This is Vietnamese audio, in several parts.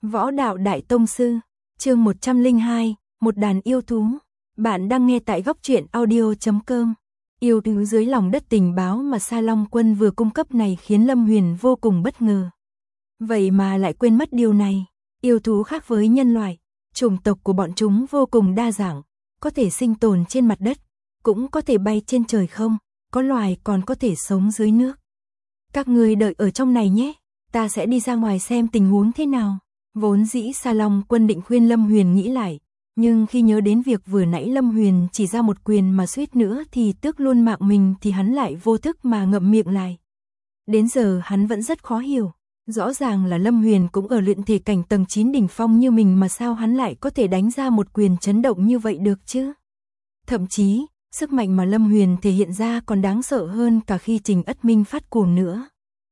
Võ đạo đại tông sư, chương 102, một đàn yêu thú. Bạn đang nghe tại góc truyện audio.com. Yêu thú dưới lòng đất tình báo mà Sa Long Quân vừa cung cấp này khiến Lâm Huyền vô cùng bất ngờ. Vậy mà lại quên mất điều này. Yêu thú khác với nhân loại, chủng tộc của bọn chúng vô cùng đa dạng, có thể sinh tồn trên mặt đất, cũng có thể bay trên trời không, có loài còn có thể sống dưới nước. Các người đợi ở trong này nhé, ta sẽ đi ra ngoài xem tình huống thế nào. Vốn dĩ Sa Long Quân định khuyên Lâm Huyền nghĩ lại, nhưng khi nhớ đến việc vừa nãy Lâm Huyền chỉ ra một quyền mà suýt nữa thì tước luôn mạng mình thì hắn lại vô thức mà ngậm miệng lại. Đến giờ hắn vẫn rất khó hiểu, rõ ràng là Lâm Huyền cũng ở luyện thể cảnh tầng 9 đỉnh phong như mình mà sao hắn lại có thể đánh ra một quyền chấn động như vậy được chứ? Thậm chí, sức mạnh mà Lâm Huyền thể hiện ra còn đáng sợ hơn cả khi Trình Ất Minh phát cuồng nữa.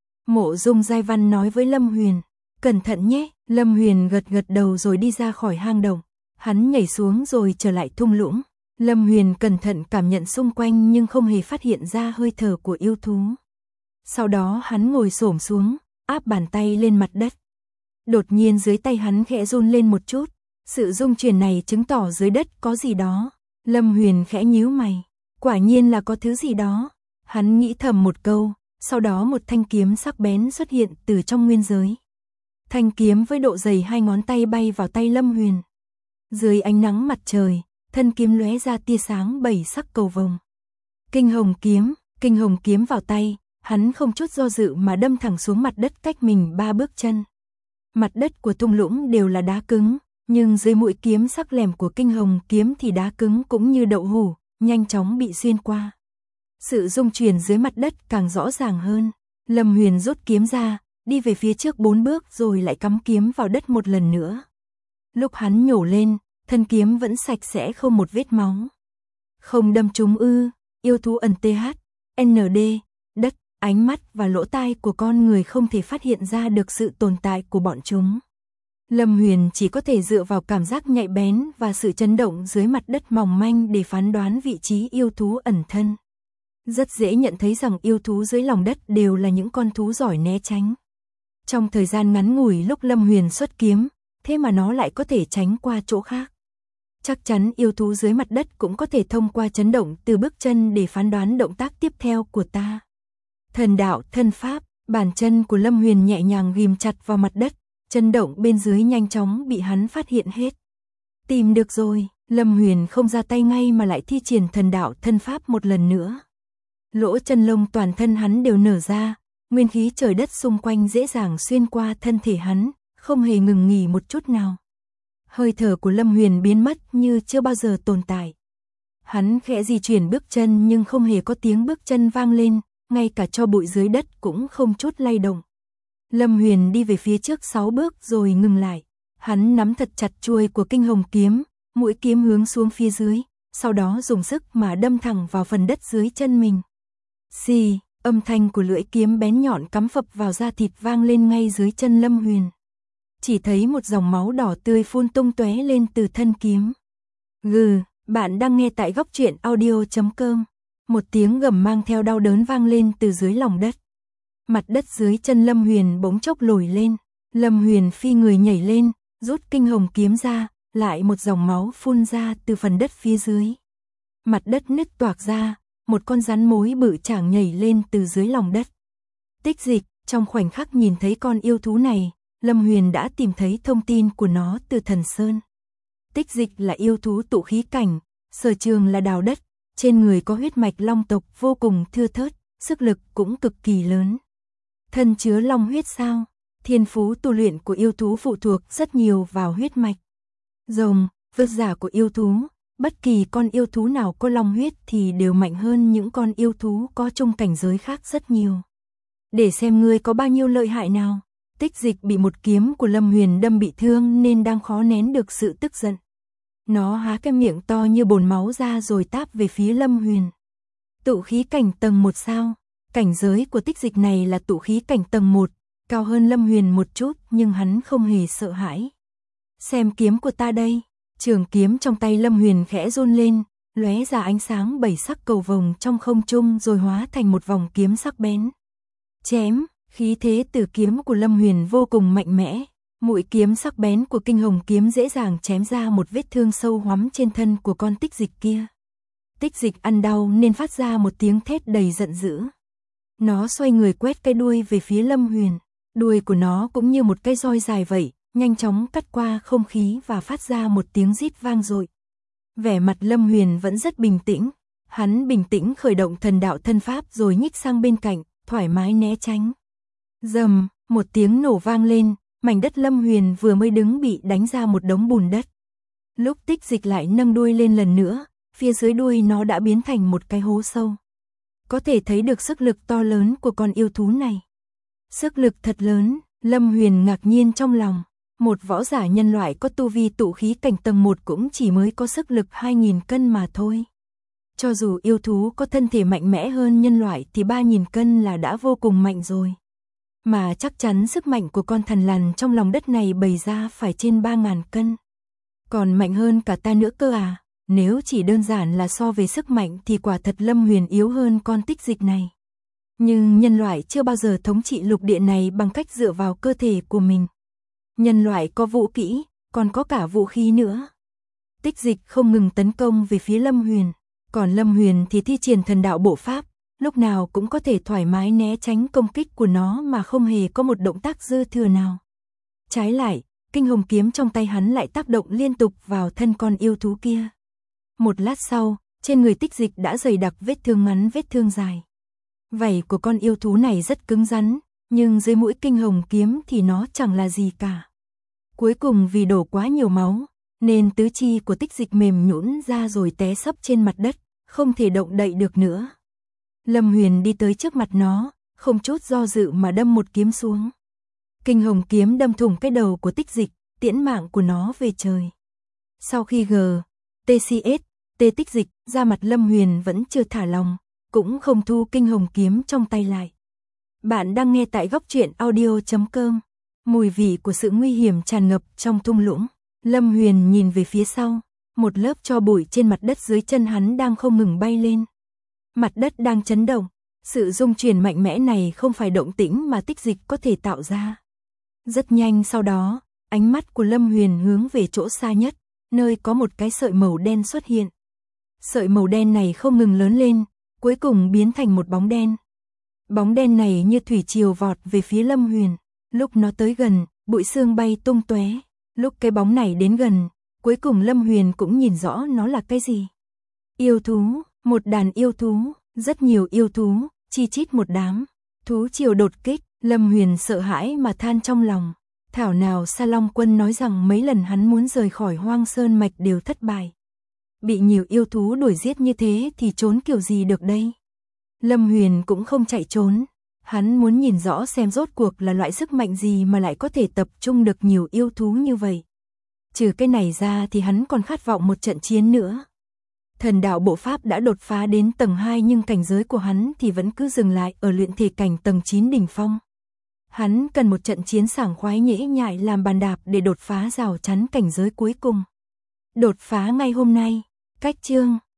Mộ Dung Giai Văn nói với Lâm Huyền, cẩn thận nhé. Lâm Huyền gật gật đầu rồi đi ra khỏi hang động. Hắn nhảy xuống rồi trở lại thung lũng. Lâm Huyền cẩn thận cảm nhận xung quanh nhưng không hề phát hiện ra hơi thở của yêu thú. Sau đó hắn ngồi xổm xuống, áp bàn tay lên mặt đất. Đột nhiên dưới tay hắn khẽ run lên một chút. Sự rung chuyển này chứng tỏ dưới đất có gì đó. Lâm Huyền khẽ nhíu mày. Quả nhiên là có thứ gì đó. Hắn nghĩ thầm một câu, sau đó một thanh kiếm sắc bén xuất hiện từ trong nguyên giới. Thanh kiếm với độ dày 2 ngón tay bay vào tay Lâm Huyền. Dưới ánh nắng mặt trời, thân kiếm lóe ra tia sáng 7 sắc cầu vồng. Kinh hồng kiếm vào tay, hắn không chút do dự mà đâm thẳng xuống mặt đất cách mình 3 bước chân. Mặt đất của thung lũng đều là đá cứng, nhưng dưới mũi kiếm sắc lẻm của kinh hồng kiếm thì đá cứng cũng như đậu hũ, nhanh chóng bị xuyên qua. Sự rung chuyển dưới mặt đất càng rõ ràng hơn. Lâm Huyền rút kiếm ra, đi về phía trước 4 bước rồi lại cắm kiếm vào đất một lần nữa. Lúc hắn nhổ lên, thân kiếm vẫn sạch sẽ không một vết máu. Không đâm trúng ư? Yêu thú ẩn TH, ND, đất, ánh mắt và lỗ tai của con người không thể phát hiện ra được sự tồn tại của bọn chúng. Lâm Huyền chỉ có thể dựa vào cảm giác nhạy bén và sự chấn động dưới mặt đất mỏng manh để phán đoán vị trí yêu thú ẩn thân. Rất dễ nhận thấy rằng yêu thú dưới lòng đất đều là những con thú giỏi né tránh. Trong thời gian ngắn ngủi lúc Lâm Huyền xuất kiếm, thế mà nó lại có thể tránh qua chỗ khác. Chắc chắn yêu thú dưới mặt đất cũng có thể thông qua chấn động từ bước chân để phán đoán động tác tiếp theo của ta. Thần đạo thân pháp, bàn chân của Lâm Huyền nhẹ nhàng ghim chặt vào mặt đất, chấn động bên dưới nhanh chóng bị hắn phát hiện hết. Tìm được rồi, Lâm Huyền không ra tay ngay mà lại thi triển thần đạo thân pháp một lần nữa. Lỗ chân lông toàn thân hắn đều nở ra, nguyên khí trời đất xung quanh dễ dàng xuyên qua thân thể hắn, không hề ngừng nghỉ một chút nào. Hơi thở của Lâm Huyền biến mất như chưa bao giờ tồn tại. Hắn khẽ di chuyển bước chân nhưng không hề có tiếng bước chân vang lên, ngay cả tro bụi dưới đất cũng không chút lay động. Lâm Huyền đi về phía trước 6 bước rồi ngừng lại. Hắn nắm thật chặt chuôi của kinh hồng kiếm, mũi kiếm hướng xuống phía dưới, sau đó dùng sức mà đâm thẳng vào phần đất dưới chân mình. Xì, âm thanh của lưỡi kiếm bén nhọn cắm phập vào da thịt vang lên ngay dưới chân Lâm Huyền. Chỉ thấy một dòng máu đỏ tươi phun tung tóe lên từ thân kiếm. Bạn đang nghe tại góc truyện audio.com. Một tiếng gầm mang theo đau đớn vang lên từ dưới lòng đất. Mặt đất dưới chân Lâm Huyền bỗng chốc lồi lên. Lâm Huyền phi người nhảy lên, rút kinh hồng kiếm ra, lại một dòng máu phun ra từ phần đất phía dưới. Mặt đất nứt toạc ra. Một con rắn mối bự chảng nhảy lên từ dưới lòng đất. Tích Dịch, trong khoảnh khắc nhìn thấy con yêu thú này, Lâm Huyền đã tìm thấy thông tin của nó từ Thần Sơn. Tích Dịch là yêu thú tụ khí cảnh, sở trường là đào đất, trên người có huyết mạch long tộc vô cùng thưa thớt, sức lực cũng cực kỳ lớn. Thân chứa long huyết sao? Thiên phú tu luyện của yêu thú phụ thuộc rất nhiều vào huyết mạch. Rồng, vương giả của yêu thú. Bất kỳ con yêu thú nào có long huyết thì đều mạnh hơn những con yêu thú có chung cảnh giới khác rất nhiều. Để xem ngươi có bao nhiêu lợi hại nào. Tích Dịch bị một kiếm của Lâm Huyền đâm bị thương nên đang khó nén được sự tức giận. Nó há cái miệng to như bồn máu ra rồi táp về phía Lâm Huyền. Tụ khí cảnh tầng 1 sao? Cảnh giới của Tích Dịch này là tụ khí cảnh tầng 1, cao hơn Lâm Huyền một chút nhưng hắn không hề sợ hãi. Xem kiếm của ta đây. Trường kiếm trong tay Lâm Huyền khẽ run lên, lóe ra ánh sáng 7 sắc cầu vồng trong không trung rồi hóa thành một vòng kiếm sắc bén. Chém, khí thế từ kiếm của Lâm Huyền vô cùng mạnh mẽ, Mũi kiếm sắc bén của kinh hồng kiếm dễ dàng chém ra một vết thương sâu hoắm trên thân của con Tích Dịch kia. Tích Dịch ăn đau nên phát ra một tiếng thét đầy giận dữ. Nó xoay người quét cái đuôi về phía Lâm Huyền. Đuôi của nó cũng như một cây roi dài vậy, nhanh chóng cắt qua không khí và phát ra một tiếng rít vang dội. Vẻ mặt Lâm Huyền vẫn rất bình tĩnh. Hắn bình tĩnh khởi động thần đạo thân pháp rồi nhích sang bên cạnh, thoải mái né tránh. Rầm, một tiếng nổ vang lên, mảnh đất Lâm Huyền vừa mới đứng bị đánh ra một đống bùn đất. Lúc Tích Dịch lại nâng đuôi lên lần nữa, phía dưới đuôi nó đã biến thành một cái hố sâu. Có thể thấy được sức lực to lớn của con yêu thú này. Sức lực thật lớn, Lâm Huyền ngạc nhiên trong lòng. Một võ giả nhân loại có tu vi tụ khí cảnh tầng 1 cũng chỉ mới có sức lực 2.000 cân mà thôi. Cho dù yêu thú có thân thể mạnh mẽ hơn nhân loại thì 3.000 cân là đã vô cùng mạnh rồi. Mà chắc chắn sức mạnh của con thằn lằn trong lòng đất này bày ra phải trên 3.000 cân. Còn mạnh hơn cả ta nữa cơ à? Nếu chỉ đơn giản là so về sức mạnh thì quả thật Lâm Huyền yếu hơn con Tích Dịch này. Nhưng nhân loại chưa bao giờ thống trị lục địa này bằng cách dựa vào cơ thể của mình. Nhân loại có vũ kỹ, còn có cả vũ khí nữa. Tích Dịch không ngừng tấn công về phía Lâm Huyền. Còn Lâm Huyền thì thi triển thần đạo bộ pháp, lúc nào cũng có thể thoải mái né tránh công kích của nó mà không hề có một động tác dư thừa nào. Trái lại, kinh hồng kiếm trong tay hắn lại tác động liên tục vào thân con yêu thú kia. Một lát sau, trên người Tích Dịch đã dày đặc vết thương ngắn vết thương dài. Vảy của con yêu thú này rất cứng rắn, nhưng dưới mũi kinh hồng kiếm thì nó chẳng là gì cả. Cuối cùng vì đổ quá nhiều máu, nên tứ chi của Tích Dịch mềm nhũn ra rồi té sấp trên mặt đất, không thể động đậy được nữa. Lâm Huyền đi tới trước mặt nó, không chút do dự mà đâm một kiếm xuống. Kinh hồng kiếm đâm thủng cái đầu của Tích Dịch, tiễn mạng của nó về trời. Sau khi TCS, Tích Dịch, ra mặt Lâm Huyền vẫn chưa thả lòng, cũng không thu kinh hồng kiếm trong tay lại. Bạn đang nghe tại góc truyện audio.com. Mùi vị của sự nguy hiểm tràn ngập trong thung lũng. Lâm Huyền nhìn về phía sau, một lớp tro bụi trên mặt đất dưới chân hắn đang không ngừng bay lên. Mặt đất đang chấn động, sự rung chuyển mạnh mẽ này không phải động tĩnh mà Tích Dịch có thể tạo ra. Rất nhanh sau đó, ánh mắt của Lâm Huyền hướng về chỗ xa nhất, nơi có một cái sợi màu đen xuất hiện. Sợi màu đen này không ngừng lớn lên, cuối cùng biến thành một bóng đen. Bóng đen này như thủy triều vọt về phía Lâm Huyền, lúc nó tới gần, bụi sương bay tung tóe. Lúc cái bóng này đến gần, cuối cùng Lâm Huyền cũng nhìn rõ nó là cái gì. Yêu thú, một đàn yêu thú, rất nhiều yêu thú, chi chít một đám. Thú triều đột kích, Lâm Huyền sợ hãi mà than trong lòng. Thảo nào Sa Long Quân nói rằng mấy lần hắn muốn rời khỏi Hoang Sơn Mạch đều thất bại. Bị nhiều yêu thú đuổi giết như thế thì trốn kiểu gì được đây? Lâm Huyền cũng không chạy trốn. Hắn muốn nhìn rõ xem rốt cuộc là loại sức mạnh gì mà lại có thể tập trung được nhiều yêu thú như vậy. Trừ cái này ra thì hắn còn khát vọng một trận chiến nữa. Thần đạo bộ pháp đã đột phá đến tầng 2 nhưng cảnh giới của hắn thì vẫn cứ dừng lại ở luyện thể cảnh tầng 9 đỉnh phong. Hắn cần một trận chiến sảng khoái nhễ nhại làm bàn đạp để đột phá rào chắn cảnh giới cuối cùng. Đột phá ngay hôm nay. Cách chương